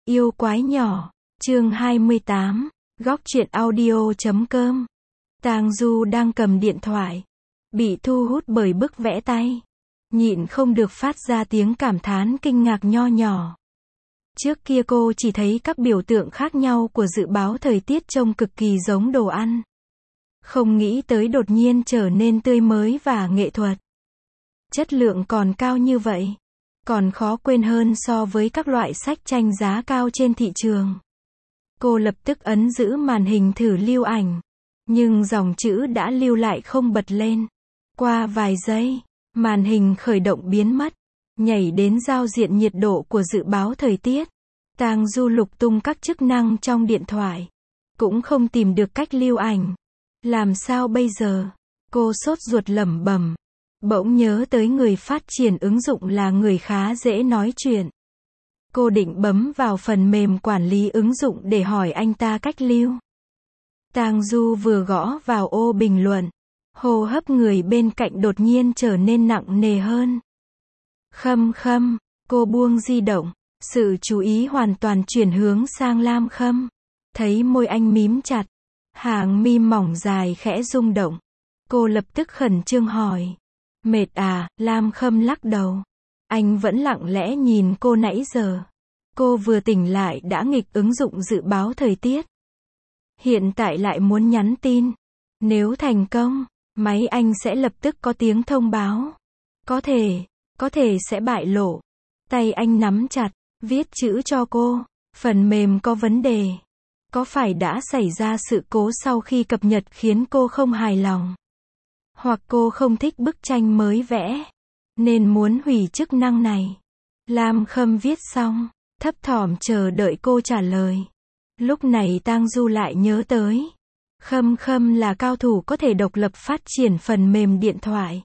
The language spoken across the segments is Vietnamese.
Yêu quái nhỏ, chương 28, góc truyện audio.com. Tang Du đang cầm điện thoại, bị thu hút bởi bức vẽ tay, nhịn không được phát ra tiếng cảm thán kinh ngạc nho nhỏ. Trước kia cô chỉ thấy các biểu tượng khác nhau của dự báo thời tiết trông cực kỳ giống đồ ăn. Không nghĩ tới đột nhiên trở nên tươi mới và nghệ thuật. Chất lượng còn cao như vậy. Còn khó quên hơn so với các loại sách tranh giá cao trên thị trường. Cô lập tức ấn giữ màn hình thử lưu ảnh. Nhưng dòng chữ đã lưu lại không bật lên. Qua vài giây, màn hình khởi động biến mất. Nhảy đến giao diện nhiệt độ của dự báo thời tiết. Tang Du lục tung các chức năng trong điện thoại. Cũng không tìm được cách lưu ảnh. Làm sao bây giờ? Cô sốt ruột lẩm bẩm. Bỗng nhớ tới người phát triển ứng dụng là người khá dễ nói chuyện. Cô định bấm vào phần mềm quản lý ứng dụng để hỏi anh ta cách lưu. Tang Du vừa gõ vào ô bình luận, hô hấp người bên cạnh đột nhiên trở nên nặng nề hơn. Khâm Khâm, cô buông di động, sự chú ý hoàn toàn chuyển hướng sang Lam Khâm. Thấy môi anh mím chặt, hàng mi mỏng dài khẽ rung động. Cô lập tức khẩn trương hỏi. Mệt à? Lam Khâm lắc đầu. Anh vẫn lặng lẽ nhìn cô nãy giờ. Cô vừa tỉnh lại đã nghịch ứng dụng dự báo thời tiết. Hiện tại lại muốn nhắn tin. Nếu thành công, máy anh sẽ lập tức có tiếng thông báo. Có thể sẽ bại lộ. Tay anh nắm chặt, viết chữ cho cô. Phần mềm có vấn đề. Có phải đã xảy ra sự cố sau khi cập nhật khiến cô không hài lòng? Hoặc cô không thích bức tranh mới vẽ, nên muốn hủy chức năng này. Lam Khâm viết xong, thấp thỏm chờ đợi cô trả lời. Lúc này Tang Du lại nhớ tới. Khâm Khâm là cao thủ có thể độc lập phát triển phần mềm điện thoại.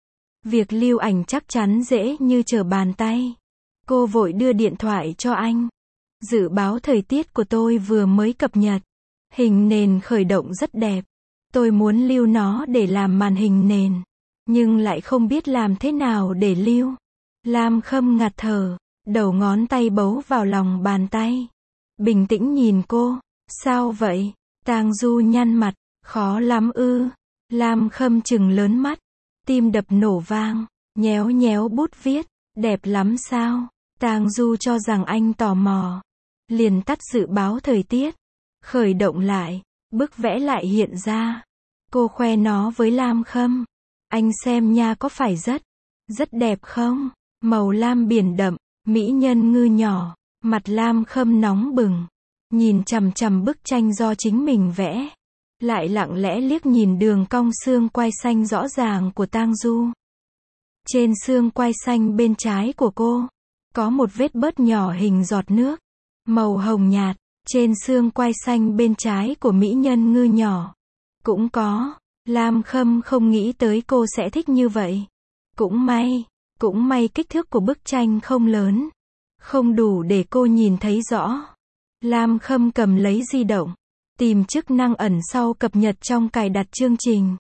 Việc lưu ảnh chắc chắn dễ như trở bàn tay. Cô vội đưa điện thoại cho anh. Dự báo thời tiết của tôi vừa mới cập nhật. Hình nền khởi động rất đẹp. Tôi muốn lưu nó để làm màn hình nền, nhưng lại không biết làm thế nào để lưu. Lam Khâm ngạt thở, đầu ngón tay bấu vào lòng bàn tay. Bình tĩnh nhìn cô, sao vậy? Tang Du nhăn mặt, khó lắm ư? Lam Khâm trừng lớn mắt, tim đập nổ vang, nhéo nhéo bút viết, đẹp lắm sao? Tang Du cho rằng anh tò mò, liền tắt dự báo thời tiết, khởi động lại. Bức vẽ lại hiện ra. Cô khoe nó với Lam Khâm. Anh xem nha, có phải rất đẹp không? Màu lam biển đậm, mỹ nhân ngư nhỏ. Mặt Lam Khâm nóng bừng. Nhìn chằm chằm bức tranh do chính mình vẽ. Lại lặng lẽ liếc nhìn đường cong xương quai xanh rõ ràng của Tang Du. Trên xương quai xanh bên trái của cô, có một vết bớt nhỏ hình giọt nước. Màu hồng nhạt. Trên xương quai xanh bên trái của mỹ nhân ngư nhỏ, cũng có. Lam Khâm không nghĩ tới cô sẽ thích như vậy. Cũng may kích thước của bức tranh không lớn, không đủ để cô nhìn thấy rõ. Lam Khâm cầm lấy di động, tìm chức năng ẩn sau cập nhật trong cài đặt chương trình.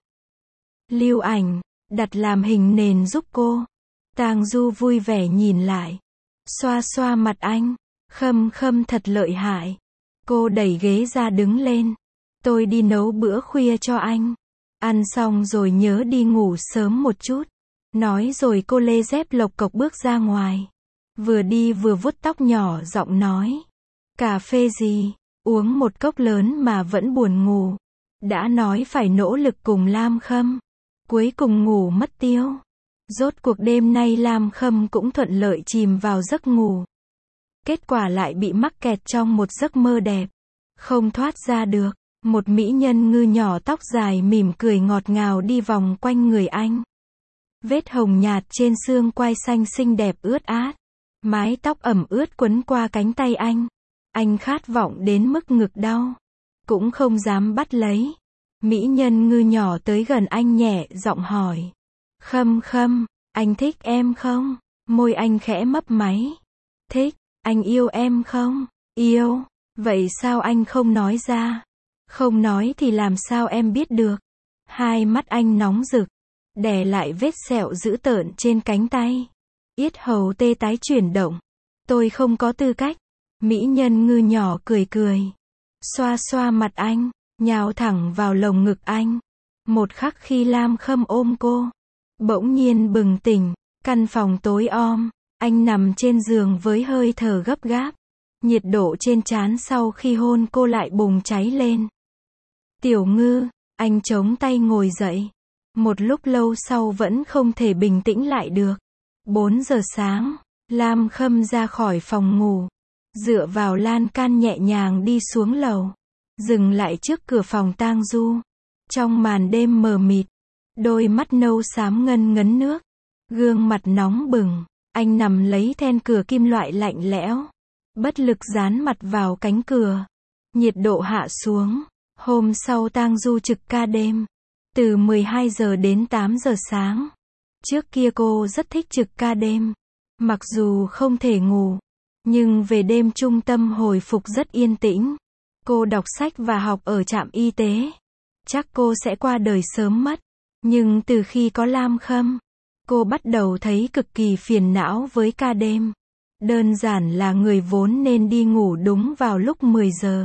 Lưu ảnh, đặt làm hình nền giúp cô. Tang Du vui vẻ nhìn lại, xoa xoa mặt anh. Khâm Khâm thật lợi hại. Cô đẩy ghế ra đứng lên. Tôi đi nấu bữa khuya cho anh. Ăn xong rồi nhớ đi ngủ sớm một chút. Nói rồi cô lê dép lộc cộc bước ra ngoài. Vừa đi vừa vuốt tóc nhỏ giọng nói. Cà phê gì? Uống một cốc lớn mà vẫn buồn ngủ. Đã nói phải nỗ lực cùng Lam Khâm. Cuối cùng ngủ mất tiêu. Rốt cuộc đêm nay Lam Khâm cũng thuận lợi chìm vào giấc ngủ. Kết quả lại bị mắc kẹt trong một giấc mơ đẹp. Không thoát ra được. Một mỹ nhân ngư nhỏ tóc dài mỉm cười ngọt ngào đi vòng quanh người anh. Vết hồng nhạt trên xương quai xanh xinh đẹp ướt át. Mái tóc ẩm ướt quấn qua cánh tay anh. Anh khát vọng đến mức ngực đau. Cũng không dám bắt lấy. Mỹ nhân ngư nhỏ tới gần anh nhẹ giọng hỏi. Khâm Khâm, anh thích em không? Môi anh khẽ mấp máy. Thích. Anh yêu em không? Yêu. Vậy sao anh không nói ra? Không nói thì làm sao em biết được? Hai mắt anh nóng rực, đè lại vết sẹo dữ tợn trên cánh tay. Yết hầu tê tái chuyển động. Tôi không có tư cách. Mỹ nhân ngư nhỏ cười cười. Xoa xoa mặt anh, nhào thẳng vào lồng ngực anh. Một khắc khi Lam Khâm ôm cô, bỗng nhiên bừng tỉnh, căn phòng tối om, anh nằm trên giường với hơi thở gấp gáp. Nhiệt độ trên trán sau khi hôn cô lại bùng cháy lên. Tiểu Ngư, anh chống tay ngồi dậy. Một lúc lâu sau vẫn không thể bình tĩnh lại được. 4 giờ sáng, Lam Khâm ra khỏi phòng ngủ, dựa vào lan can nhẹ nhàng đi xuống lầu, dừng lại trước cửa phòng Tang Du. Trong màn đêm mờ mịt, đôi mắt nâu xám ngân ngấn nước, gương mặt nóng bừng, anh nằm lấy then cửa kim loại lạnh lẽo, bất lực dán mặt vào cánh cửa. Nhiệt độ hạ xuống. Hôm sau Tang Du trực ca đêm, từ 12 giờ đến 8 giờ sáng. Trước kia cô rất thích trực ca đêm, mặc dù không thể ngủ, nhưng về đêm trung tâm hồi phục rất yên tĩnh. Cô đọc sách và học ở trạm y tế. Chắc cô sẽ qua đời sớm mất. Nhưng từ khi có Lam Khâm, cô bắt đầu thấy cực kỳ phiền não với ca đêm. Đơn giản là người vốn nên đi ngủ đúng vào lúc 10 giờ.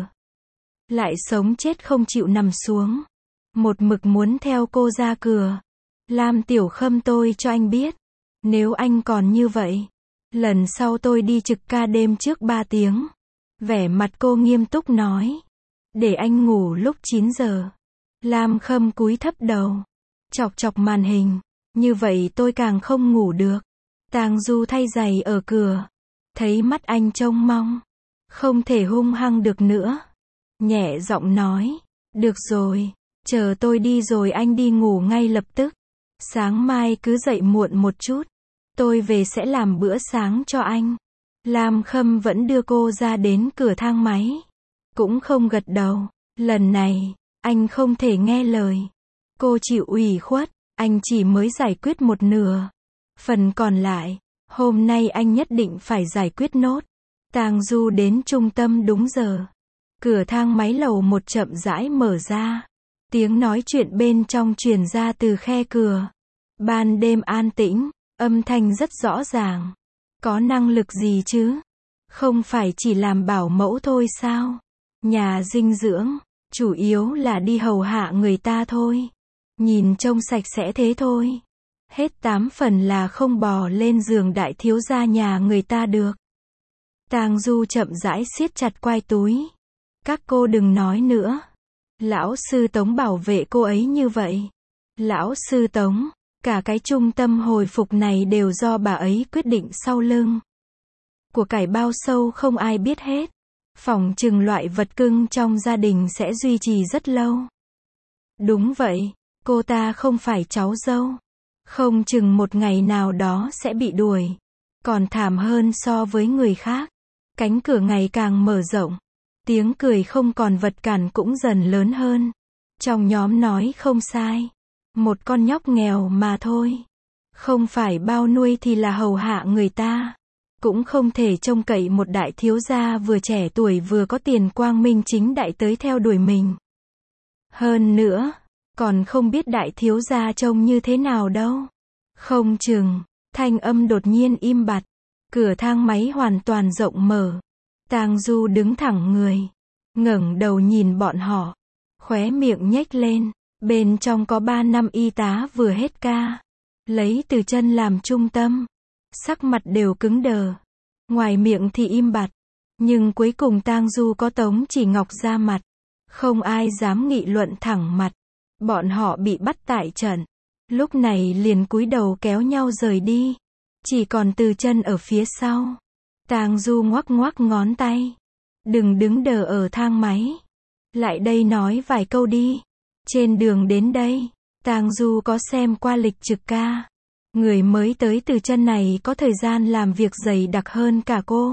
Lại sống chết không chịu nằm xuống. Một mực muốn theo cô ra cửa. Lam Tiểu Khâm, tôi cho anh biết, nếu anh còn như vậy, lần sau tôi đi trực ca đêm trước 3 tiếng. Vẻ mặt cô nghiêm túc nói. Để anh ngủ lúc 9 giờ. Lam Khâm cúi thấp đầu, chọc chọc màn hình. Như vậy tôi càng không ngủ được. Tang Du thay giày ở cửa. Thấy mắt anh trông mong, không thể hung hăng được nữa. Nhẹ giọng nói. Được rồi, chờ tôi đi rồi anh đi ngủ ngay lập tức. Sáng mai cứ dậy muộn một chút. Tôi về sẽ làm bữa sáng cho anh. Lam Khâm vẫn đưa cô ra đến cửa thang máy. Cũng không gật đầu. Lần này, anh không thể nghe lời. Cô chịu ủy khuất, anh chỉ mới giải quyết một nửa. Phần còn lại, hôm nay anh nhất định phải giải quyết nốt. Tang Du đến trung tâm đúng giờ. Cửa thang máy lầu 1 chậm rãi mở ra. Tiếng nói chuyện bên trong truyền ra từ khe cửa. Ban đêm an tĩnh, âm thanh rất rõ ràng. Có năng lực gì chứ? Không phải chỉ làm bảo mẫu thôi sao? Nhà dinh dưỡng, chủ yếu là đi hầu hạ người ta thôi. Nhìn trông sạch sẽ thế thôi. Hết 8 phần là không bò lên giường đại thiếu gia nhà người ta được. Tang Du chậm rãi siết chặt quai túi. Các cô đừng nói nữa. Lão sư Tống bảo vệ cô ấy như vậy. Lão sư Tống, cả cái trung tâm hồi phục này đều do bà ấy quyết định sau lưng. Của cải bao sâu không ai biết hết. Phỏng chừng loại vật cưng trong gia đình sẽ duy trì rất lâu. Đúng vậy, cô ta không phải cháu dâu. Không chừng một ngày nào đó sẽ bị đuổi. Còn thảm hơn so với người khác. Cánh cửa ngày càng mở rộng. Tiếng cười không còn vật cản cũng dần lớn hơn. Trong nhóm nói không sai. Một con nhóc nghèo mà thôi. Không phải bao nuôi thì là hầu hạ người ta. Cũng không thể trông cậy một đại thiếu gia vừa trẻ tuổi vừa có tiền quang minh chính đại tới theo đuổi mình. Hơn nữa, còn không biết đại thiếu gia trông như thế nào đâu. Không chừng, thanh âm đột nhiên im bặt. Cửa thang máy hoàn toàn rộng mở. Tang Du đứng thẳng người, ngẩng đầu nhìn bọn họ, khóe miệng nhếch lên. Bên trong có 3 năm y tá vừa hết ca, lấy từ chân làm trung tâm, sắc mặt đều cứng đờ, ngoài miệng thì im bặt, nhưng cuối cùng Tang Du có Tống Chỉ Ngọc ra mặt, không ai dám nghị luận thẳng mặt. Bọn họ bị bắt tại trận, lúc này liền cúi đầu kéo nhau rời đi, chỉ còn Từ Chân ở phía sau. Tang Du ngoắc ngoắc ngón tay. Đừng đứng đờ ở thang máy. Lại đây nói vài câu đi. Trên đường đến đây, Tang Du có xem qua lịch trực ca. Người mới tới Từ Chân này có thời gian làm việc dày đặc hơn cả cô.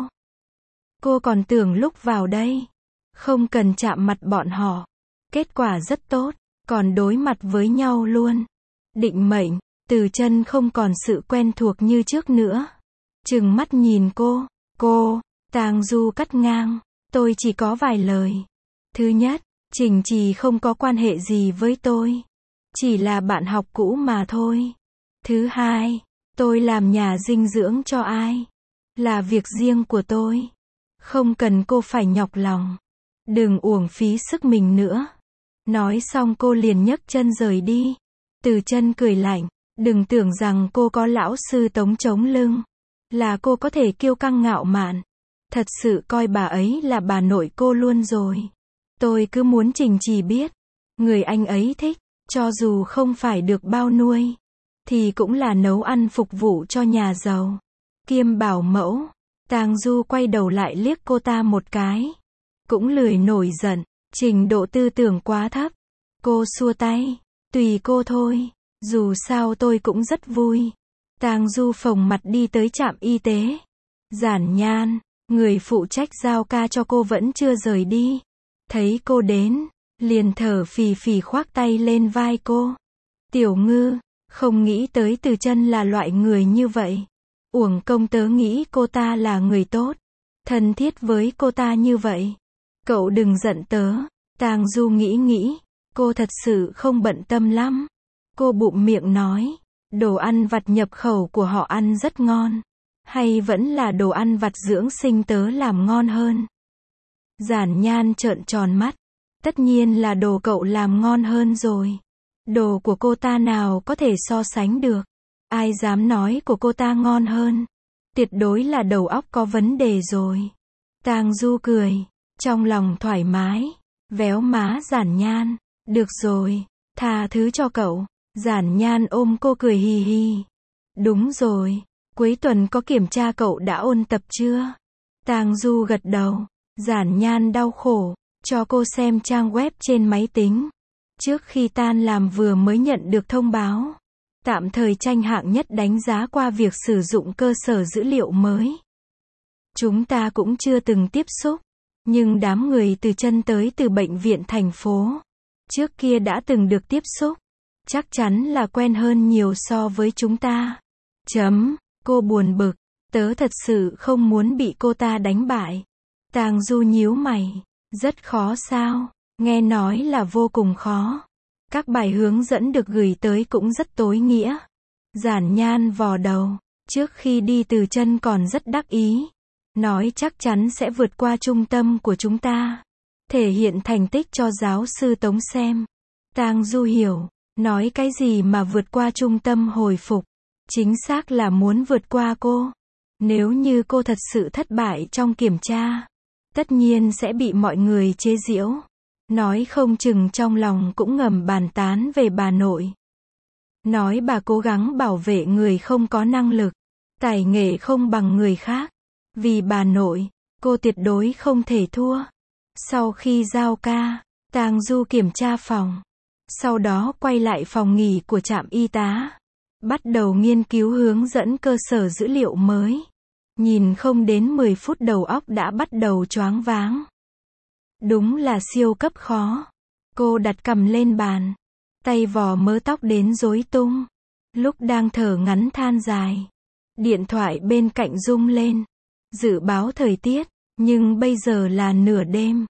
Cô còn tưởng lúc vào đây, không cần chạm mặt bọn họ. Kết quả rất tốt, còn đối mặt với nhau luôn. Định mệnh, Từ Chân không còn sự quen thuộc như trước nữa. Trừng mắt nhìn cô, Tang Du cắt ngang. Tôi chỉ có vài lời. Thứ nhất, Trình Trì không có quan hệ gì với tôi. Chỉ là bạn học cũ mà thôi. Thứ hai, tôi làm nhà dinh dưỡng cho ai? Là việc riêng của tôi. Không cần cô phải nhọc lòng. Đừng uổng phí sức mình nữa. Nói xong cô liền nhấc chân rời đi. Từ Chân cười lạnh. Đừng tưởng rằng cô có lão sư Tống chống lưng, là cô có thể kiêu căng ngạo mạn. Thật sự coi bà ấy là bà nội cô luôn rồi. Tôi cứ muốn Trình Trì biết. Người anh ấy thích, cho dù không phải được bao nuôi, thì cũng là nấu ăn phục vụ cho nhà giàu. Kiêm bảo mẫu. Tang Du quay đầu lại liếc cô ta một cái. Cũng lười nổi giận. Trình độ tư tưởng quá thấp. Cô xua tay. Tùy cô thôi. Dù sao tôi cũng rất vui. Tang Du phồng mặt đi tới trạm y tế. Giản Nhan, người phụ trách giao ca cho cô vẫn chưa rời đi. Thấy cô đến, liền thở phì phì khoác tay lên vai cô. Tiểu Ngư, không nghĩ tới Từ Chân là loại người như vậy. Uổng công tớ nghĩ cô ta là người tốt, thân thiết với cô ta như vậy. Cậu đừng giận tớ. Tang Du nghĩ, cô thật sự không bận tâm lắm. Cô bụm miệng nói, đồ ăn vặt nhập khẩu của họ ăn rất ngon. Hay vẫn là đồ ăn vặt dưỡng sinh tớ làm ngon hơn? Giản Nhan trợn tròn mắt. Tất nhiên là đồ cậu làm ngon hơn rồi. Đồ của cô ta nào có thể so sánh được. Ai dám nói của cô ta ngon hơn? Tuyệt đối là đầu óc có vấn đề rồi. Tang Du cười, trong lòng thoải mái, véo má Giản Nhan. Được rồi, tha thứ cho cậu. Giản Nhan ôm cô cười hì hì. Đúng rồi, cuối tuần có kiểm tra cậu đã ôn tập chưa? Tang Du gật đầu. Giản Nhan đau khổ, cho cô xem trang web trên máy tính. Trước khi tan làm vừa mới nhận được thông báo. Tạm thời tranh hạng nhất đánh giá qua việc sử dụng cơ sở dữ liệu mới. Chúng ta cũng chưa từng tiếp xúc, nhưng đám người Từ Chân tới từ bệnh viện thành phố. Trước kia đã từng được tiếp xúc. Chắc chắn là quen hơn nhiều so với chúng ta. Cô buồn bực. Tớ thật sự không muốn bị cô ta đánh bại. Tang Du nhíu mày. Rất khó sao? Nghe nói là vô cùng khó. Các bài hướng dẫn được gửi tới cũng rất tối nghĩa. Giản Nhan vò đầu. Trước khi đi Từ Chân còn rất đắc ý. Nói chắc chắn sẽ vượt qua trung tâm của chúng ta. Thể hiện thành tích cho giáo sư Tống xem. Tang Du hiểu. Nói cái gì mà vượt qua trung tâm hồi phục? Chính xác là muốn vượt qua cô. Nếu như cô thật sự thất bại trong kiểm tra, tất nhiên sẽ bị mọi người chế giễu. Nói không chừng trong lòng cũng ngầm bàn tán về bà nội. Nói bà cố gắng bảo vệ người không có năng lực, tài nghệ không bằng người khác. Vì bà nội, cô tuyệt đối không thể thua. Sau khi giao ca, Tang Du kiểm tra phòng. Sau đó quay lại phòng nghỉ của trạm y tá. Bắt đầu nghiên cứu hướng dẫn cơ sở dữ liệu mới. Nhìn không đến 10 phút đầu óc đã bắt đầu choáng váng. Đúng là siêu cấp khó. Cô đặt cằm lên bàn. Tay vò mớ tóc đến rối tung. Lúc đang thở ngắn than dài. Điện thoại bên cạnh rung lên. Dự báo thời tiết. Nhưng bây giờ là nửa đêm.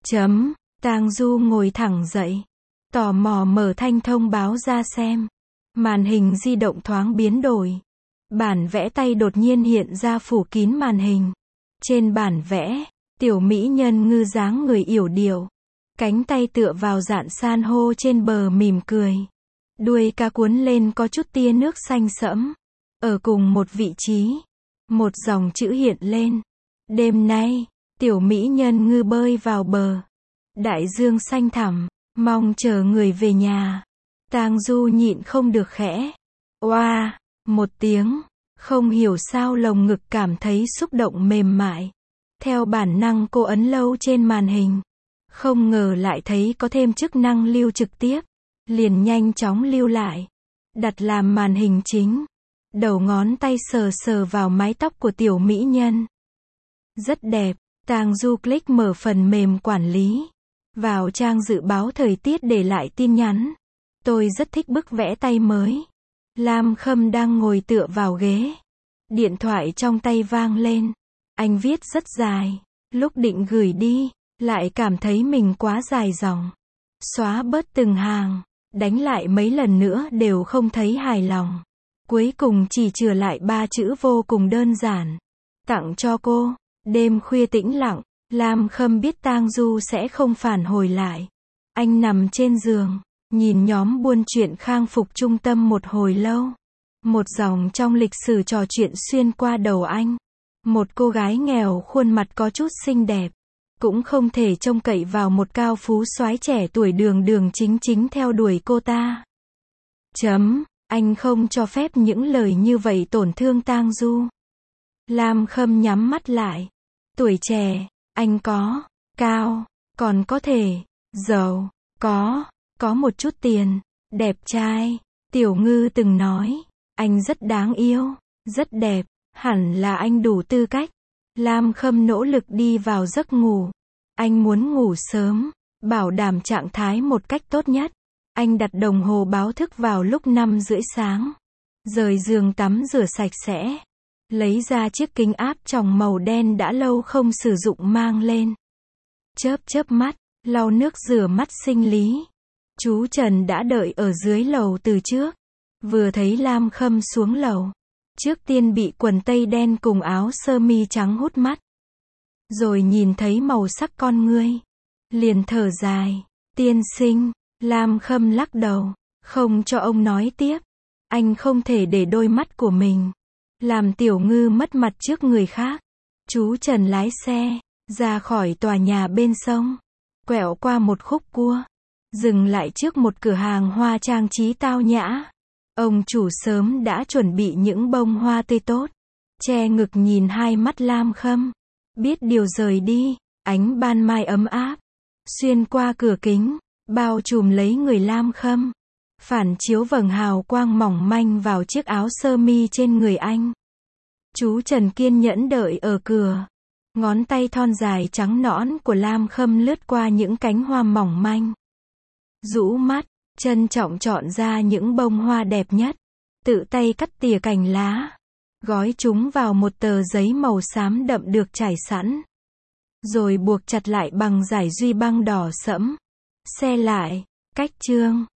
Tang Du ngồi thẳng dậy. Tò mò mở thanh thông báo ra xem. Màn hình di động thoáng biến đổi. Bản vẽ tay đột nhiên hiện ra phủ kín màn hình. Trên bản vẽ, tiểu mỹ nhân ngư dáng người yểu điệu. Cánh tay tựa vào dạn san hô trên bờ mỉm cười. Đuôi cá cuốn lên có chút tia nước xanh sẫm. Ở cùng một vị trí. Một dòng chữ hiện lên. Đêm nay, tiểu mỹ nhân ngư bơi vào bờ. Đại dương xanh thẳm. Mong chờ người về nhà. Tang Du nhịn không được khẽ. Oa, một tiếng. Không hiểu sao lồng ngực cảm thấy xúc động mềm mại. Theo bản năng cô ấn lâu trên màn hình. Không ngờ lại thấy có thêm chức năng lưu trực tiếp. Liền nhanh chóng lưu lại. Đặt làm màn hình chính. Đầu ngón tay sờ sờ vào mái tóc của tiểu mỹ nhân. Rất đẹp. Tang Du click mở phần mềm quản lý. Vào trang dự báo thời tiết để lại tin nhắn. Tôi rất thích bức vẽ tay mới. Lam Khâm đang ngồi tựa vào ghế. Điện thoại trong tay vang lên. Anh viết rất dài. Lúc định gửi đi, lại cảm thấy mình quá dài dòng. Xóa bớt từng hàng. Đánh lại mấy lần nữa đều không thấy hài lòng. Cuối cùng chỉ chừa lại 3 chữ vô cùng đơn giản. Tặng cho cô. Đêm khuya tĩnh lặng, Lam Khâm biết Tang Du sẽ không phản hồi lại. Anh nằm trên giường, nhìn nhóm buôn chuyện khang phục trung tâm một hồi lâu. Một dòng trong lịch sử trò chuyện xuyên qua đầu anh. Một cô gái nghèo khuôn mặt có chút xinh đẹp. Cũng không thể trông cậy vào một cao phú soái trẻ tuổi đường đường chính chính theo đuổi cô ta. Anh không cho phép những lời như vậy tổn thương Tang Du. Lam Khâm nhắm mắt lại. Tuổi trẻ, anh có, cao, còn có thể, giàu, có một chút tiền, đẹp trai. Tiểu Ngư từng nói, anh rất đáng yêu, rất đẹp, hẳn là anh đủ tư cách. Lam Khâm nỗ lực đi vào giấc ngủ. Anh muốn ngủ sớm, bảo đảm trạng thái một cách tốt nhất. Anh đặt đồng hồ báo thức vào lúc 5:30 sáng. Rời giường tắm rửa sạch sẽ. Lấy ra chiếc kính áp tròng màu đen đã lâu không sử dụng mang lên. Chớp mắt, lau nước rửa mắt sinh lý. Chú Trần đã đợi ở dưới lầu từ trước. Vừa thấy Lam Khâm xuống lầu. Trước tiên bị quần tây đen cùng áo sơ mi trắng hút mắt. Rồi nhìn thấy màu sắc con ngươi. Liền thở dài. Tiên sinh, Lam Khâm lắc đầu. Không cho ông nói tiếp. Anh không thể để đôi mắt của mình làm Tiểu Ngư mất mặt trước người khác. Chú Trần lái xe ra khỏi tòa nhà bên sông. Quẹo qua một khúc cua. Dừng lại trước một cửa hàng hoa trang trí tao nhã. Ông chủ sớm đã chuẩn bị những bông hoa tươi tốt. Che ngực nhìn hai mắt Lam Khâm. Biết điều rời đi. Ánh ban mai ấm áp xuyên qua cửa kính, bao trùm lấy người Lam Khâm. Phản chiếu vầng hào quang mỏng manh vào chiếc áo sơ mi trên người anh. Chú Trần kiên nhẫn đợi ở cửa. Ngón tay thon dài trắng nõn của Lam Khâm lướt qua những cánh hoa mỏng manh. Rũ mắt, trân trọng chọn ra những bông hoa đẹp nhất. Tự tay cắt tỉa cành lá. Gói chúng vào một tờ giấy màu xám đậm được trải sẵn. Rồi buộc chặt lại bằng dải duy băng đỏ sẫm. Xe lại, cách chương.